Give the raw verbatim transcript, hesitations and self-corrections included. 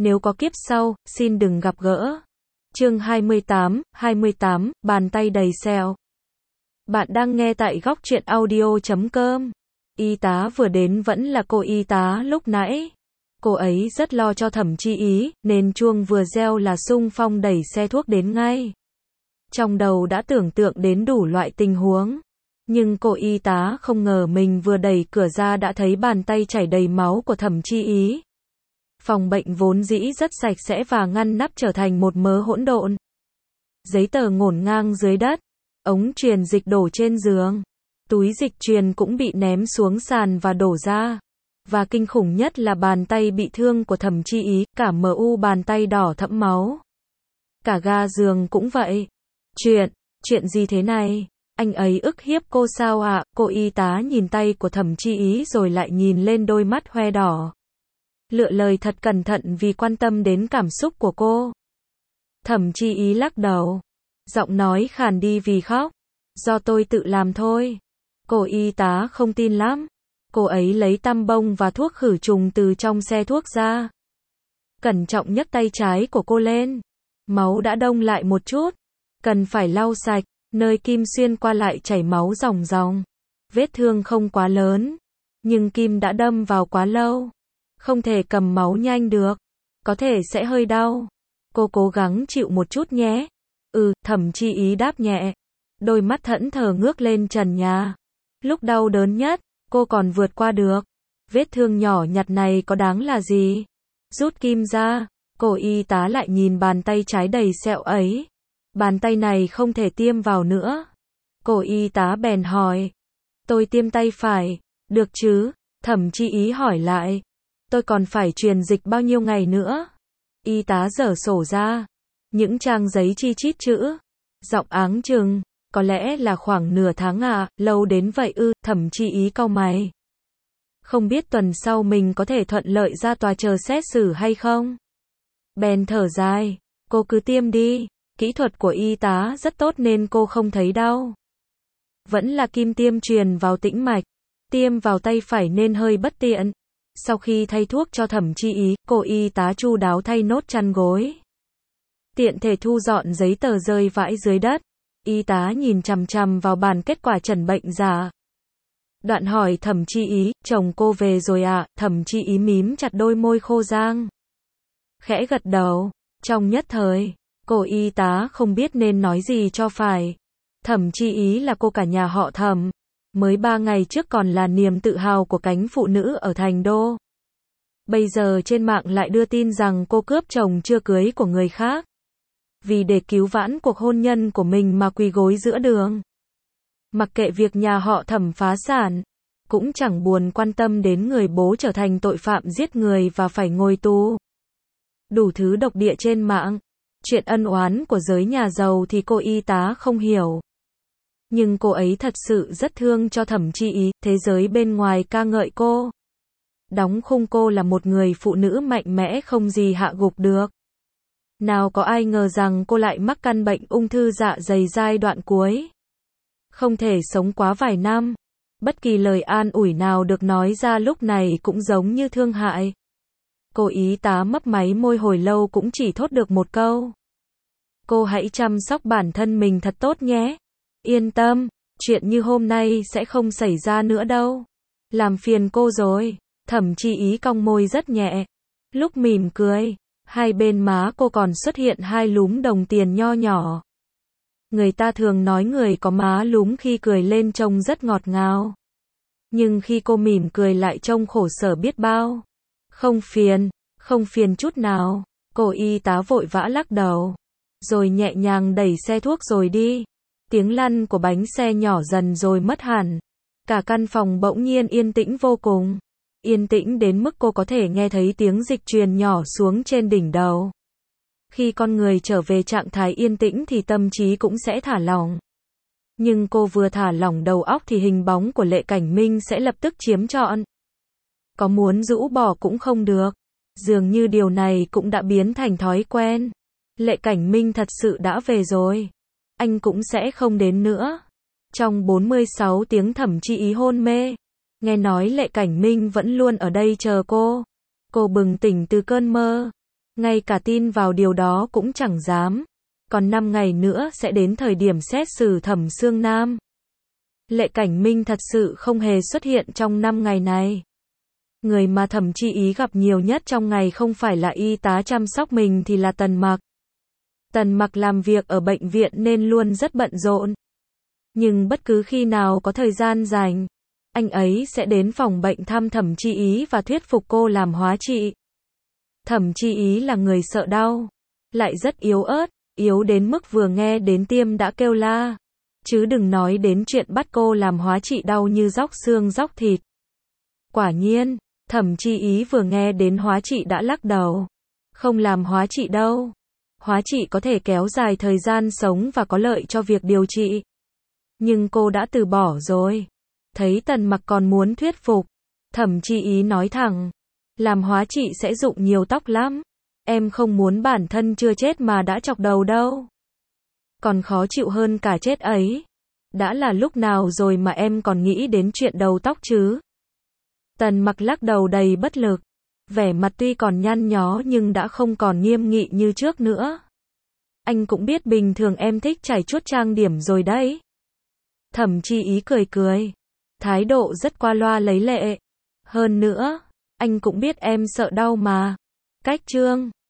nếu có kiếp sau, xin đừng gặp gỡ. Chương hai mươi tám, hai mươi tám, bàn tay đầy sẹo. Bạn đang nghe tại góc truyện audio chấm com. Y tá vừa đến vẫn là cô y tá lúc nãy. Cô ấy rất lo cho Thẩm Chi Ý, nên chuông vừa reo là xung phong đẩy xe thuốc đến ngay. Trong đầu đã tưởng tượng đến đủ loại tình huống. Nhưng cô y tá không ngờ mình vừa đẩy cửa ra đã thấy bàn tay chảy đầy máu của Thẩm Chi Ý. Phòng bệnh vốn dĩ rất sạch sẽ và ngăn nắp trở thành một mớ hỗn độn. Giấy tờ ngổn ngang dưới đất, ống truyền dịch đổ trên giường, túi dịch truyền cũng bị ném xuống sàn và đổ ra. Và kinh khủng nhất là bàn tay bị thương của Thẩm Chi Ý, cả mờ u bàn tay đỏ thẫm máu. Cả ga giường cũng vậy. Chuyện, chuyện gì thế này? Anh ấy ức hiếp cô sao ạ? À? Cô y tá nhìn tay của Thẩm Chi Ý rồi lại nhìn lên đôi mắt hoe đỏ. Lựa lời thật cẩn thận vì quan tâm đến cảm xúc của cô. Thẩm Chi Ý lắc đầu. Giọng nói khàn đi vì khóc. Do tôi tự làm thôi. Cô y tá không tin lắm. Cô ấy lấy tăm bông và thuốc khử trùng từ trong xe thuốc ra. Cẩn trọng nhấc tay trái của cô lên. Máu đã đông lại một chút. Cần phải lau sạch. Nơi kim xuyên qua lại chảy máu ròng ròng. Vết thương không quá lớn. Nhưng kim đã đâm vào quá lâu. Không thể cầm máu nhanh được. Có thể sẽ hơi đau. Cô cố gắng chịu một chút nhé. Ừ, Thẩm Chi Ý đáp nhẹ. Đôi mắt thẫn thờ ngước lên trần nhà. Lúc đau đớn nhất, cô còn vượt qua được. Vết thương nhỏ nhặt này có đáng là gì? Rút kim ra, cô y tá lại nhìn bàn tay trái đầy sẹo ấy. Bàn tay này không thể tiêm vào nữa. Cô y tá bèn hỏi. Tôi tiêm tay phải, được chứ? Thẩm Chi Ý hỏi lại. Tôi còn phải truyền dịch bao nhiêu ngày nữa? Y tá giở sổ ra. Những trang giấy chi chít chữ. Giọng áng chừng. Có lẽ là khoảng nửa tháng à, lâu đến vậy ư? Thẩm Chi Ý cau mày. Không biết tuần sau mình có thể thuận lợi ra tòa chờ xét xử hay không? Bèn thở dài. Cô cứ tiêm đi. Kỹ thuật của y tá rất tốt nên cô không thấy đau. Vẫn là kim tiêm truyền vào tĩnh mạch. Tiêm vào tay phải nên hơi bất tiện. Sau khi thay thuốc cho Thẩm Chi Ý, cô y tá chu đáo thay nốt chăn gối. Tiện thể thu dọn giấy tờ rơi vãi dưới đất. Y tá nhìn chằm chằm vào bản kết quả chẩn bệnh giả. Đoạn hỏi Thẩm Chi Ý, chồng cô về rồi à? Thẩm Chi Ý mím chặt đôi môi khô rang. Khẽ gật đầu. Trong nhất thời, cô y tá không biết nên nói gì cho phải. Thẩm Chi Ý là cô cả nhà họ Thẩm. Mới ba ngày trước còn là niềm tự hào của cánh phụ nữ ở Thành Đô. Bây giờ trên mạng lại đưa tin rằng cô cướp chồng chưa cưới của người khác. Vì để cứu vãn cuộc hôn nhân của mình mà quỳ gối giữa đường. Mặc kệ việc nhà họ Thẩm phá sản, cũng chẳng buồn quan tâm đến người bố trở thành tội phạm giết người và phải ngồi tù. Đủ thứ độc địa trên mạng. Chuyện ân oán của giới nhà giàu thì cô y tá không hiểu. Nhưng cô ấy thật sự rất thương cho Thẩm Chi Ý, thế giới bên ngoài ca ngợi cô. Đóng khung cô là một người phụ nữ mạnh mẽ không gì hạ gục được. Nào có ai ngờ rằng cô lại mắc căn bệnh ung thư dạ dày giai đoạn cuối. Không thể sống quá vài năm. Bất kỳ lời an ủi nào được nói ra lúc này cũng giống như thương hại. Cô y tá mấp máy môi hồi lâu cũng chỉ thốt được một câu. Cô hãy chăm sóc bản thân mình thật tốt nhé. Yên tâm, chuyện như hôm nay sẽ không xảy ra nữa đâu. Làm phiền cô rồi. Thẩm Chi Ý cong môi rất nhẹ. Lúc mỉm cười, hai bên má cô còn xuất hiện hai lúm đồng tiền nho nhỏ. Người ta thường nói người có má lúm khi cười lên trông rất ngọt ngào. Nhưng khi cô mỉm cười lại trông khổ sở biết bao. Không phiền, không phiền chút nào. Cô y tá vội vã lắc đầu. Rồi nhẹ nhàng đẩy xe thuốc rồi đi. Tiếng lăn của bánh xe nhỏ dần rồi mất hẳn. Cả căn phòng bỗng nhiên yên tĩnh vô cùng. Yên tĩnh đến mức cô có thể nghe thấy tiếng dịch truyền nhỏ xuống trên đỉnh đầu. Khi con người trở về trạng thái yên tĩnh thì tâm trí cũng sẽ thả lỏng. Nhưng cô vừa thả lỏng đầu óc thì hình bóng của Lệ Cảnh Minh sẽ lập tức chiếm trọn. Có muốn rũ bỏ cũng không được. Dường như điều này cũng đã biến thành thói quen. Lệ Cảnh Minh thật sự đã về rồi. Anh cũng sẽ không đến nữa. Trong bốn mươi sáu tiếng Thẩm Chi Ý hôn mê, nghe nói Lệ Cảnh Minh vẫn luôn ở đây chờ cô. Cô bừng tỉnh từ cơn mơ. Ngay cả tin vào điều đó cũng chẳng dám. Còn năm ngày nữa sẽ đến thời điểm xét xử Thẩm Sương Nam. Lệ Cảnh Minh thật sự không hề xuất hiện trong năm ngày này. Người mà Thẩm Chi Ý gặp nhiều nhất trong ngày không phải là y tá chăm sóc mình thì là Tần Mặc. Tần Mặc làm việc ở bệnh viện nên luôn rất bận rộn. Nhưng bất cứ khi nào có thời gian rảnh, anh ấy sẽ đến phòng bệnh thăm Thẩm Chi Ý và thuyết phục cô làm hóa trị. Thẩm Chi Ý là người sợ đau, lại rất yếu ớt, yếu đến mức vừa nghe đến tiêm đã kêu la. Chứ đừng nói đến chuyện bắt cô làm hóa trị đau như róc xương róc thịt. Quả nhiên, Thẩm Chi Ý vừa nghe đến hóa trị đã lắc đầu. Không làm hóa trị đâu. Hóa trị có thể kéo dài thời gian sống và có lợi cho việc điều trị. Nhưng cô đã từ bỏ rồi. Thấy Tần Mặc còn muốn thuyết phục, Thẩm Chi Ý nói thẳng. Làm hóa trị sẽ rụng nhiều tóc lắm. Em không muốn bản thân chưa chết mà đã chọc đầu đâu. Còn khó chịu hơn cả chết ấy. Đã là lúc nào rồi mà em còn nghĩ đến chuyện đầu tóc chứ? Tần Mặc lắc đầu đầy bất lực. Vẻ mặt tuy còn nhăn nhó nhưng đã không còn nghiêm nghị như trước nữa. Anh cũng biết bình thường em thích chải chuốt trang điểm rồi đấy. Thẩm Chi Ý cười cười. Thái độ rất qua loa lấy lệ. Hơn nữa, anh cũng biết em sợ đau mà. Cách chương